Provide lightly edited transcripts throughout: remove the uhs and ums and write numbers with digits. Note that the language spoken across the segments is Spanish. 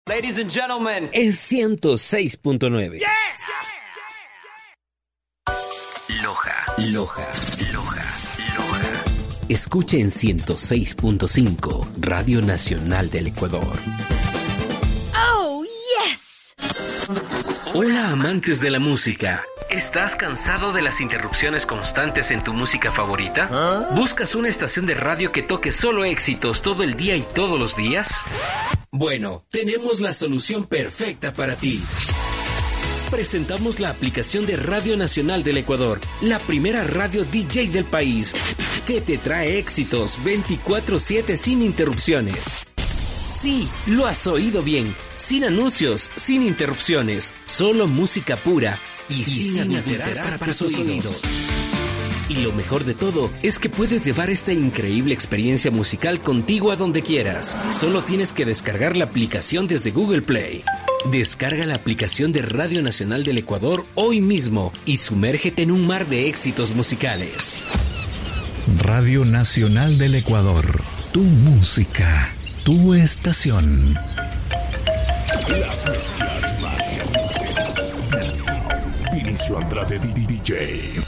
Ladies and gentlemen, es 106.9. Yeah. Loja. Escuche en 106.5, Radio Nacional del Ecuador. ¡Oh, yes! Hola, amantes de la música. ¿Estás cansado de las interrupciones constantes en tu música favorita? ¿Buscas una estación de radio que toque solo éxitos todo el día y todos los días? Bueno, tenemos la solución perfecta para ti. Presentamos la aplicación de Radio Nacional del Ecuador, la primera radio DJ del país, que te trae éxitos 24/7 sin interrupciones. Sí, lo has oído bien. Sin anuncios, sin interrupciones, solo música pura y sin adulterar para tus oídos. Y lo mejor de todo es que puedes llevar esta increíble experiencia musical contigo a donde quieras. Solo tienes que descargar la aplicación desde Google Play. Descarga la aplicación de Radio Nacional del Ecuador hoy mismo y sumérgete en un mar de éxitos musicales. Radio Nacional del Ecuador, tu música, tu estación. Las mezclas más calientes. Vinicio Andrade DJ.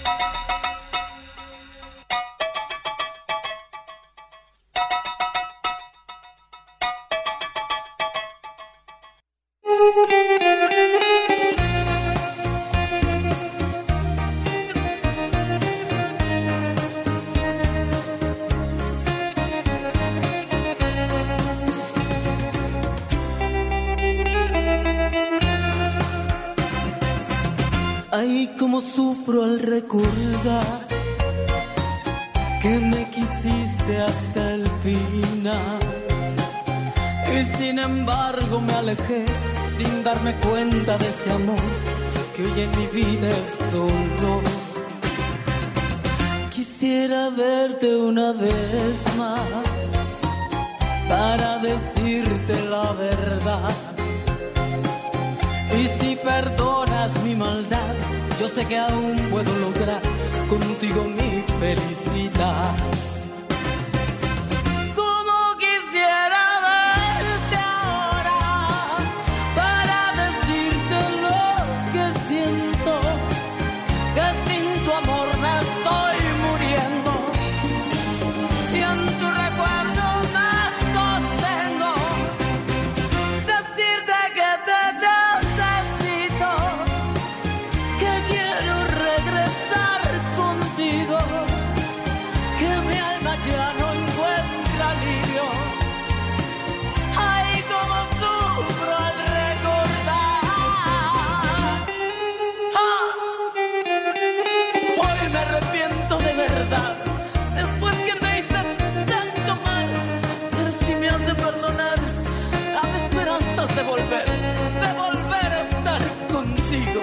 Ay, cómo sufro al recordar que me quisiste hasta el final. Y sin embargo me alejé sin darme cuenta de ese amor que hoy en mi vida es dolor. Quisiera verte una vez más para decirte la verdad. Y si perdonas mi maldad, yo sé que aún puedo lograr contigo mi felicidad. Como quisiera verte ahora para decirte lo que siento, que sin tu amor me estoy muriendo y en tu recuerdo me sostengo. Decirte que te necesito, que quiero regresar contigo, que mi alma ya no encuentra alivio. Ay, cómo sufro al recordar. Hoy me arrepiento de verdad, después que te hice tanto mal. Pero si me has de perdonar, dame esperanzas de volver a estar contigo.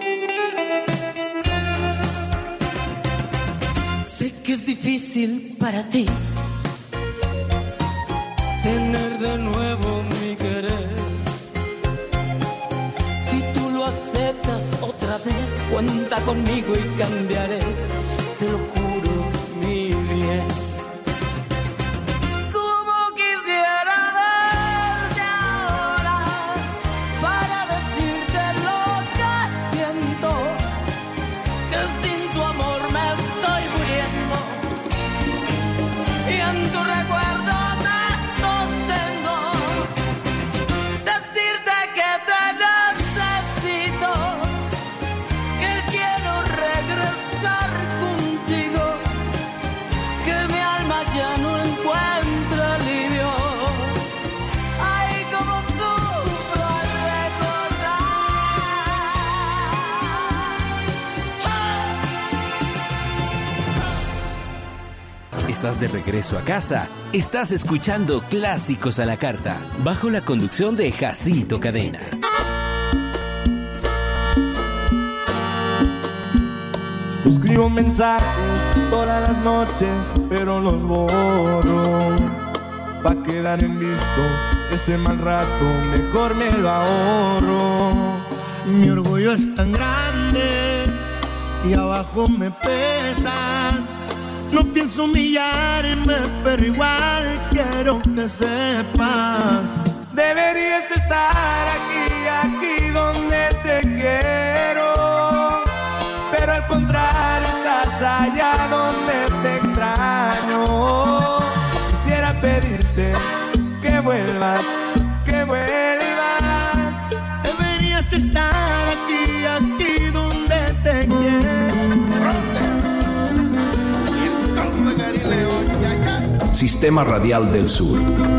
Sé que es difícil para ti tener de nuevo mi querer. Si tú lo aceptas otra vez, cuenta conmigo y cambiaré, te lo juro, mi bien. Como quisiera verte ahora para decirte lo que siento, que sin tu amor me estoy muriendo y en tu recuerdo me sostengo. Decirte que te necesito, que quiero regresar contigo, que mi alma ya no encuentra alivio. Ay, cómo sufro al recordar. Estás de regreso a casa. Estás escuchando Clásicos a la Carta, bajo la conducción de Jacinto Cadena. Te escribo mensajes todas las noches, pero los borro. Pa' quedar en visto ese mal rato, mejor me lo ahorro. Mi orgullo es tan grande y abajo me pesa. No pienso humillarme, pero igual quiero que sepas. Deberías estar Sistema Radial del Sur.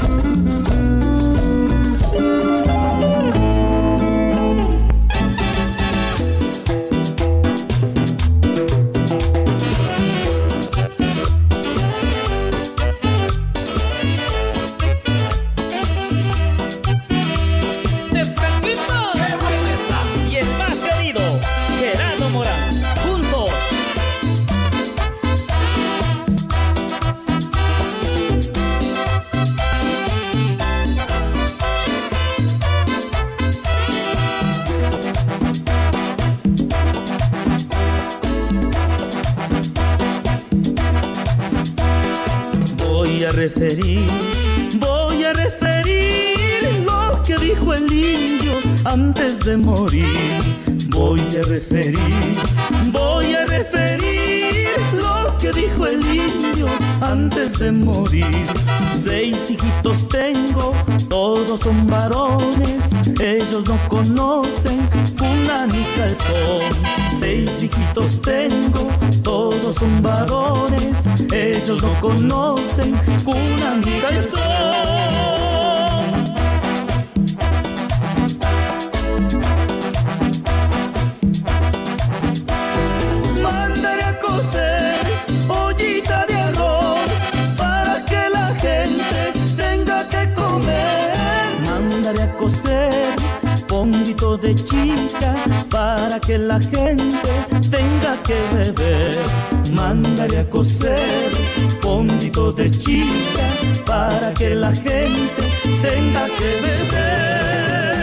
Voy a referir lo que dijo el indio antes de morir. Voy a referir lo que dijo el indio antes de morir. 6 hijitos tengo, todos son varones, ellos no conocen cuna ni calzón. 6 hijitos tengo, todos son varones, ellos no conocen cuna ni calzón. Mandaré a coser ollita de arroz para que la gente tenga que comer. Mandaré a coser pondito de chicha para que la gente tenga que beber. Mandaré a coser pondito de chicha para que la gente tenga que beber.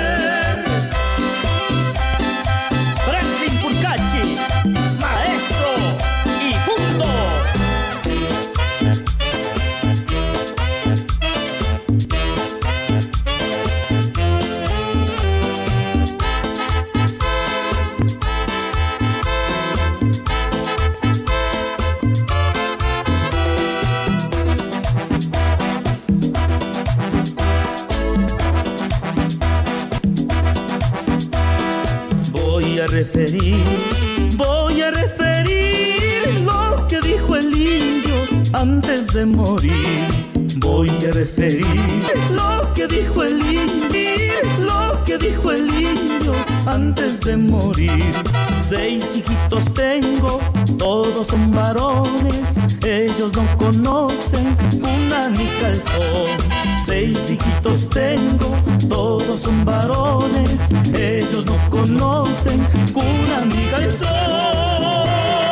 Franklin Purcachi, maestro y punto. Voy a referir lo que dijo el indio antes de morir. Voy a referir lo que dijo el indio antes de morir. 6 hijitos tengo, todos son varones, ellos no conocen cuna ni calzón. 6 hijitos tengo, todos son varones, ellos no conocen cuna ni calzón.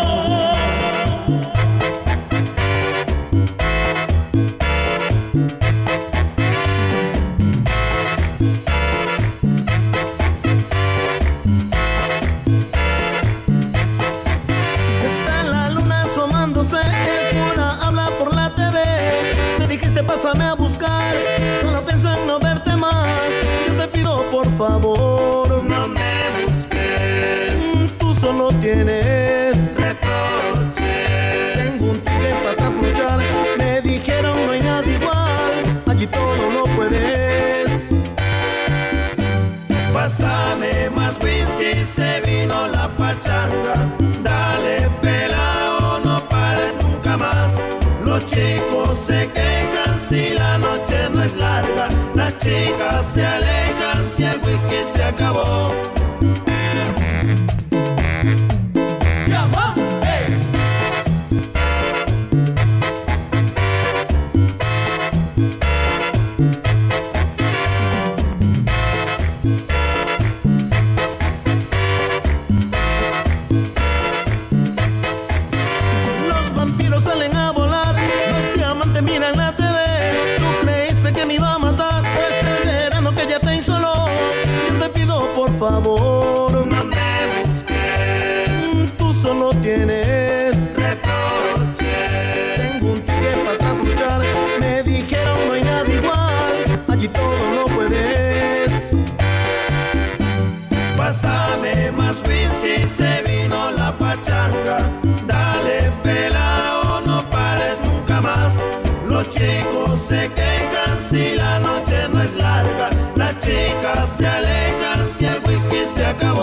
Pásame a buscar, solo pienso en no verte más. Yo te pido por favor, no me busques. Tú solo tienes reproche. Tengo un ticket para trasnochar. Me dijeron no hay nada igual, allí todo lo puedes. Pásame más whisky, se vino la pachanga. Dale pelao, no pares nunca más. Los chicos se quejan si la noche no es larga. Las chicas se alejan si el whisky se acabó. Los vampiros salen a volar, los diamantes miran la TV. Tú creíste que me iba a matar, pues el verano que ya te insoló. Yo te pido por favor, no me busques. Tú solo tienes reproche. Tengo un ticket para trasnochar. Me dijeron no hay nada igual, allí todo lo puedes. Pásame más whisky, se vino la pachanga. Dale pelao, no pares nunca más. Los chicos se quejan si la noche no es larga. Las chicas se alejan si el whisky se acabó.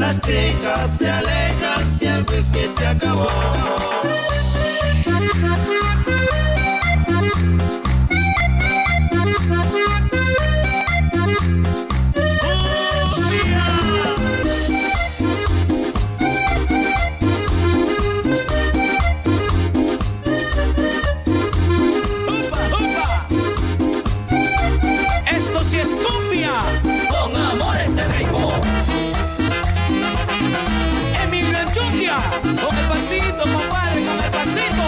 La chica se aleja si el whisky se acabó. Con el pasito, compadre, con el pasito.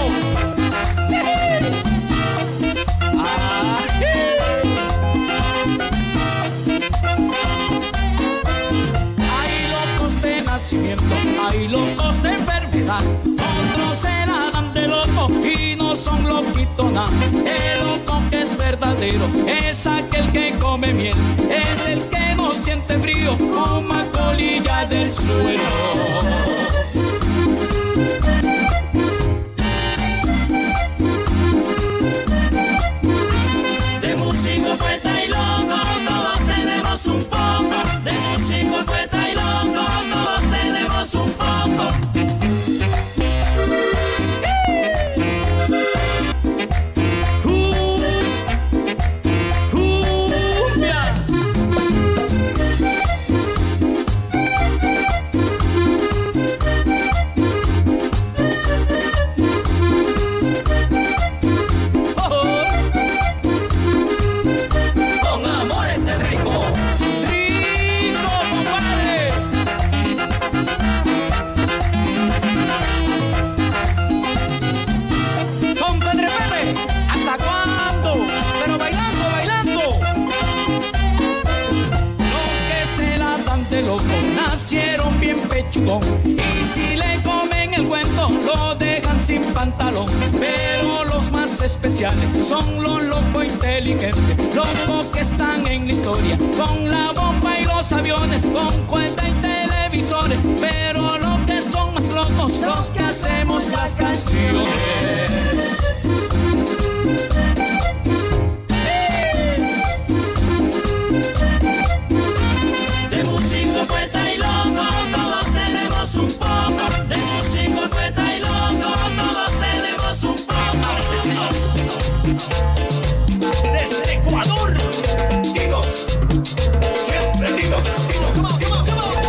Hay locos de nacimiento, hay locos de enfermedad. Otros se la dan de loco y no son loquitos nada. El loco que es verdadero es aquel que come miel. Es el que no siente frío, fuma colilla del suelo. Poeta y loco, todos tenemos un poco. De músico, poeta y loco, todos tenemos un poco. Cumbia. Nacieron bien pechugón y si le comen el cuento lo dejan sin pantalón. Pero los más especiales son los locos inteligentes, locos que están en la historia con la bomba y los aviones, con cuenta y televisores. Pero los que son más locos, los que hacemos las canciones. Poeta y loco, todos tenemos un poco. De músico, poeta y loco, todos tenemos un poco. Desde Ecuador, Titos, siempre Titos, Titos. Come on, come on, come on.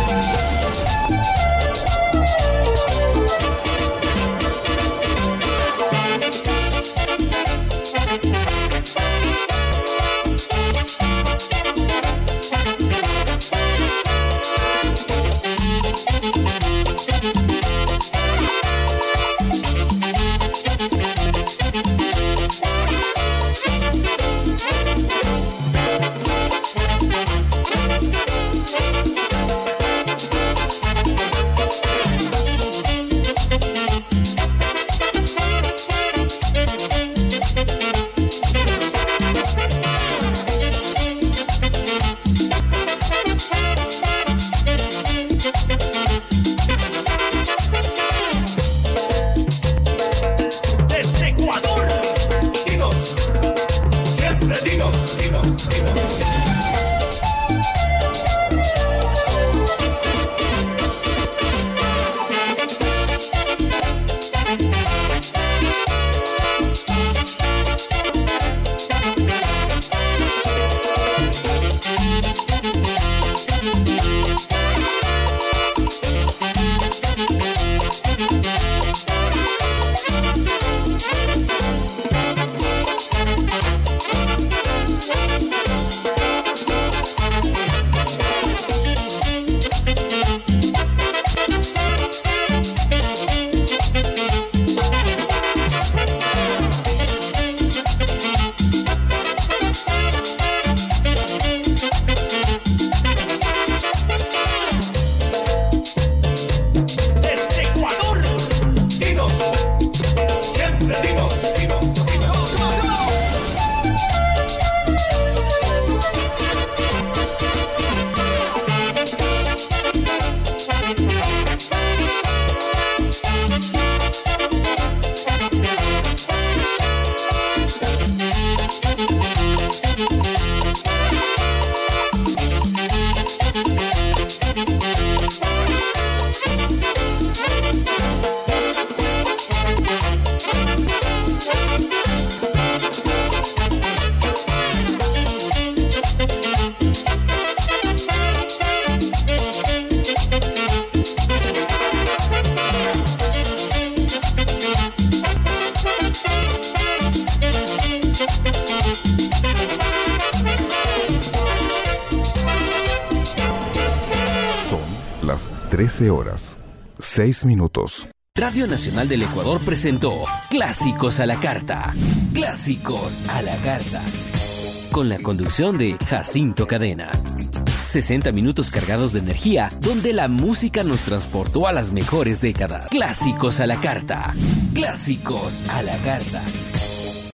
13 horas, 6 minutos. Radio Nacional del Ecuador presentó Clásicos a la Carta. Clásicos a la Carta. Con la conducción de Jacinto Cadena. 60 minutos cargados de energía, donde la música nos transportó a las mejores décadas. Clásicos a la Carta. Clásicos a la Carta.